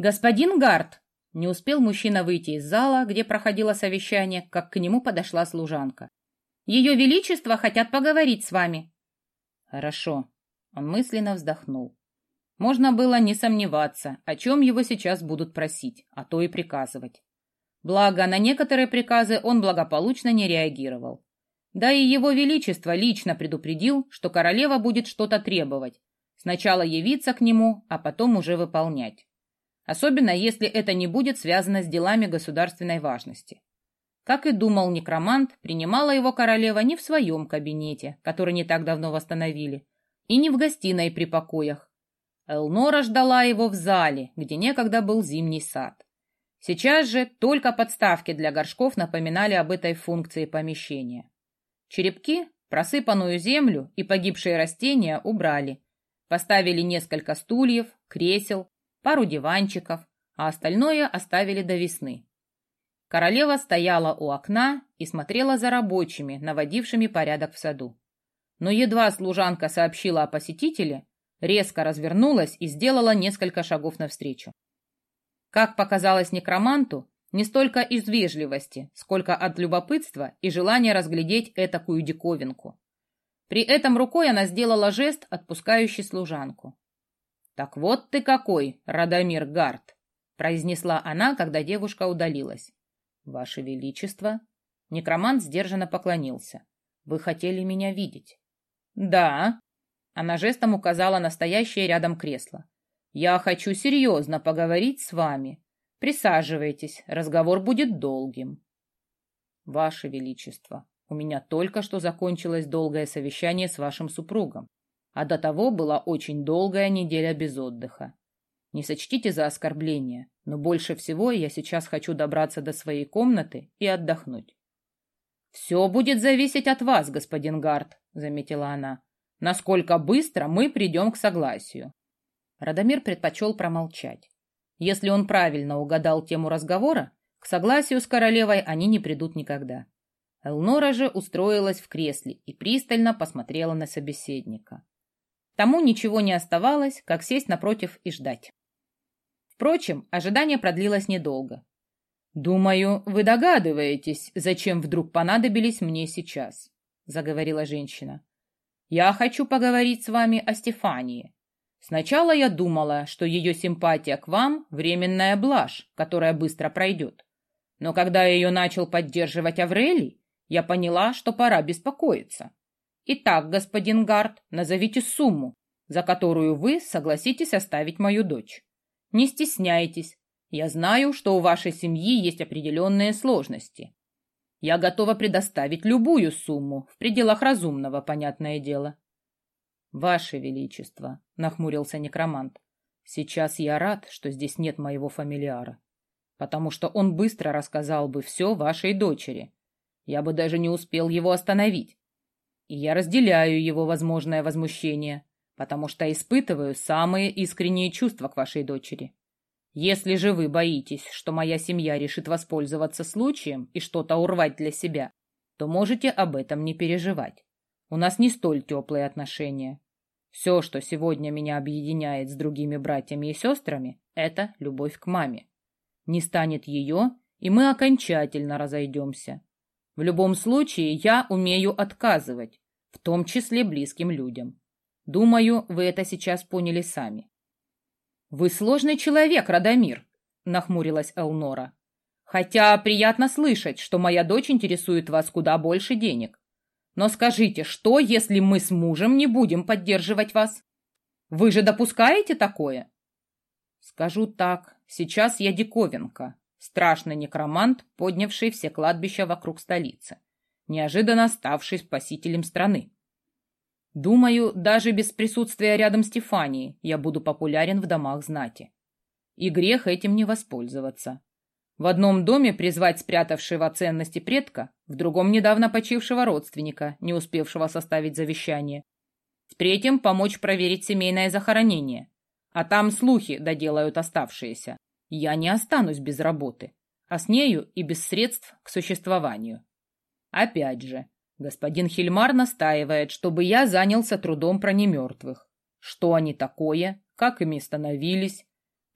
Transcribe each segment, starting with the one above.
«Господин Гарт!» Не успел мужчина выйти из зала, где проходило совещание, как к нему подошла служанка. «Ее Величество хотят поговорить с вами». «Хорошо». Он мысленно вздохнул. Можно было не сомневаться, о чем его сейчас будут просить, а то и приказывать. Благо, на некоторые приказы он благополучно не реагировал. Да и его Величество лично предупредил, что королева будет что-то требовать. Сначала явиться к нему, а потом уже выполнять. Особенно, если это не будет связано с делами государственной важности. Как и думал некромант, принимала его королева не в своем кабинете, который не так давно восстановили, и не в гостиной при покоях. Элнора ждала его в зале, где некогда был зимний сад. Сейчас же только подставки для горшков напоминали об этой функции помещения. Черепки, просыпанную землю и погибшие растения убрали. Поставили несколько стульев, кресел, пару диванчиков, а остальное оставили до весны. Королева стояла у окна и смотрела за рабочими, наводившими порядок в саду. Но едва служанка сообщила о посетителе, резко развернулась и сделала несколько шагов навстречу. Как показалось некроманту, не столько из вежливости, сколько от любопытства и желания разглядеть этакую диковинку. При этом рукой она сделала жест, отпускающий служанку. «Так вот ты какой, Радомир Гарт!» — произнесла она, когда девушка удалилась. «Ваше Величество!» Некромант сдержанно поклонился. «Вы хотели меня видеть?» «Да!» — она жестом указала на стоящее рядом кресло. «Я хочу серьезно поговорить с вами. Присаживайтесь, разговор будет долгим». «Ваше Величество, у меня только что закончилось долгое совещание с вашим супругом, а до того была очень долгая неделя без отдыха. Не сочтите за оскорбление, но больше всего я сейчас хочу добраться до своей комнаты и отдохнуть». «Все будет зависеть от вас, господин Гарт», — заметила она. «Насколько быстро мы придем к согласию». Радомир предпочел промолчать. Если он правильно угадал тему разговора, к согласию с королевой они не придут никогда. Элнора же устроилась в кресле и пристально посмотрела на собеседника. Тому ничего не оставалось, как сесть напротив и ждать. Впрочем, ожидание продлилось недолго. «Думаю, вы догадываетесь, зачем вдруг понадобились мне сейчас», — заговорила женщина. «Я хочу поговорить с вами о Стефании. Сначала я думала, что ее симпатия к вам — временная блажь, которая быстро пройдет. Но когда ее начал поддерживать Аврелий, я поняла, что пора беспокоиться. Итак, господин Гарт, назовите сумму, за которую вы согласитесь оставить мою дочь. Не стесняйтесь. Я знаю, что у вашей семьи есть определенные сложности. Я готова предоставить любую сумму, в пределах разумного, понятное дело». «Ваше Величество», — нахмурился некромант, — «сейчас я рад, что здесь нет моего фамилиара, потому что он быстро рассказал бы все вашей дочери. Я бы даже не успел его остановить. И я разделяю его возможное возмущение, потому что испытываю самые искренние чувства к вашей дочери. Если же вы боитесь, что моя семья решит воспользоваться случаем и что-то урвать для себя, то можете об этом не переживать. У нас не столь теплые отношения. Все, что сегодня меня объединяет с другими братьями и сестрами, это любовь к маме. Не станет ее, и мы окончательно разойдемся. В любом случае, я умею отказывать, в том числе близким людям. Думаю, вы это сейчас поняли сами». «Вы сложный человек, Радомир», — нахмурилась Элнора. «Хотя приятно слышать, что моя дочь интересует вас куда больше денег. Но скажите, что, если мы с мужем не будем поддерживать вас? Вы же допускаете такое?» «Скажу так, сейчас я диковинка, страшный некромант, поднявший все кладбища вокруг столицы, неожиданно ставший спасителем страны. Думаю, даже без присутствия рядом Стефании я буду популярен в домах знати. И грех этим не воспользоваться. В одном доме призвать спрятавшего ценности предка, в другом недавно почившего родственника, не успевшего составить завещание. В третьем помочь проверить семейное захоронение. А там слухи доделают оставшиеся. Я не останусь без работы, а с нею и без средств к существованию. Опять же, господин Хильмар настаивает, чтобы я занялся трудом про немертвых. Что они такое, как ими становились.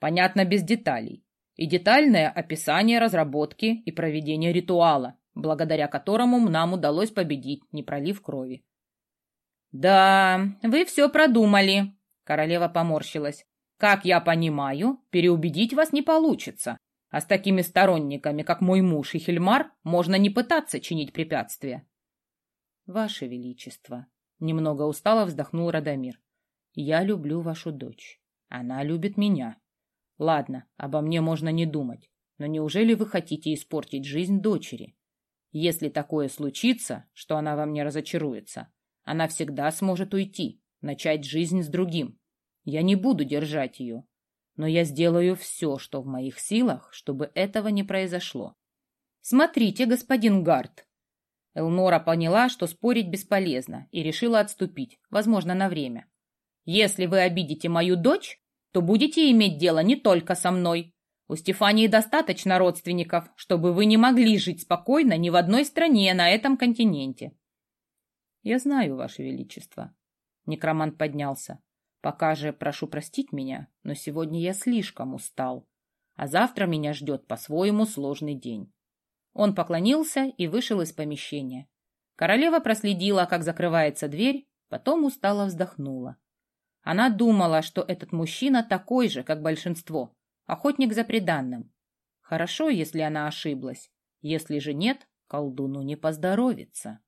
Понятно, без деталей. И детальное описание разработки и проведения ритуала, благодаря которому нам удалось победить, не пролив крови. «Да, вы все продумали», — королева поморщилась. «Как я понимаю, переубедить вас не получится, а с такими сторонниками, как мой муж и Хильмар, можно не пытаться чинить препятствия». «Ваше Величество», — немного устало вздохнул Радомир, — «я люблю вашу дочь. Она любит меня. Ладно, обо мне можно не думать, но неужели вы хотите испортить жизнь дочери? Если такое случится, что она во мне разочаруется, она всегда сможет уйти, начать жизнь с другим. Я не буду держать ее, но я сделаю все, что в моих силах, чтобы этого не произошло. Смотрите, господин Гарт». Элнора поняла, что спорить бесполезно, и решила отступить, возможно, на время. «Если вы обидите мою дочь, то будете иметь дело не только со мной. У Стефании достаточно родственников, чтобы вы не могли жить спокойно ни в одной стране на этом континенте». «Я знаю, Ваше Величество». Некромант поднялся. «Пока же прошу простить меня, но сегодня я слишком устал, а завтра меня ждет по-своему сложный день». Он поклонился и вышел из помещения. Королева проследила, как закрывается дверь, потом устало вздохнула. Она думала, что этот мужчина такой же, как большинство, охотник за приданным. Хорошо, если она ошиблась. Если же нет, колдуну не поздоровится.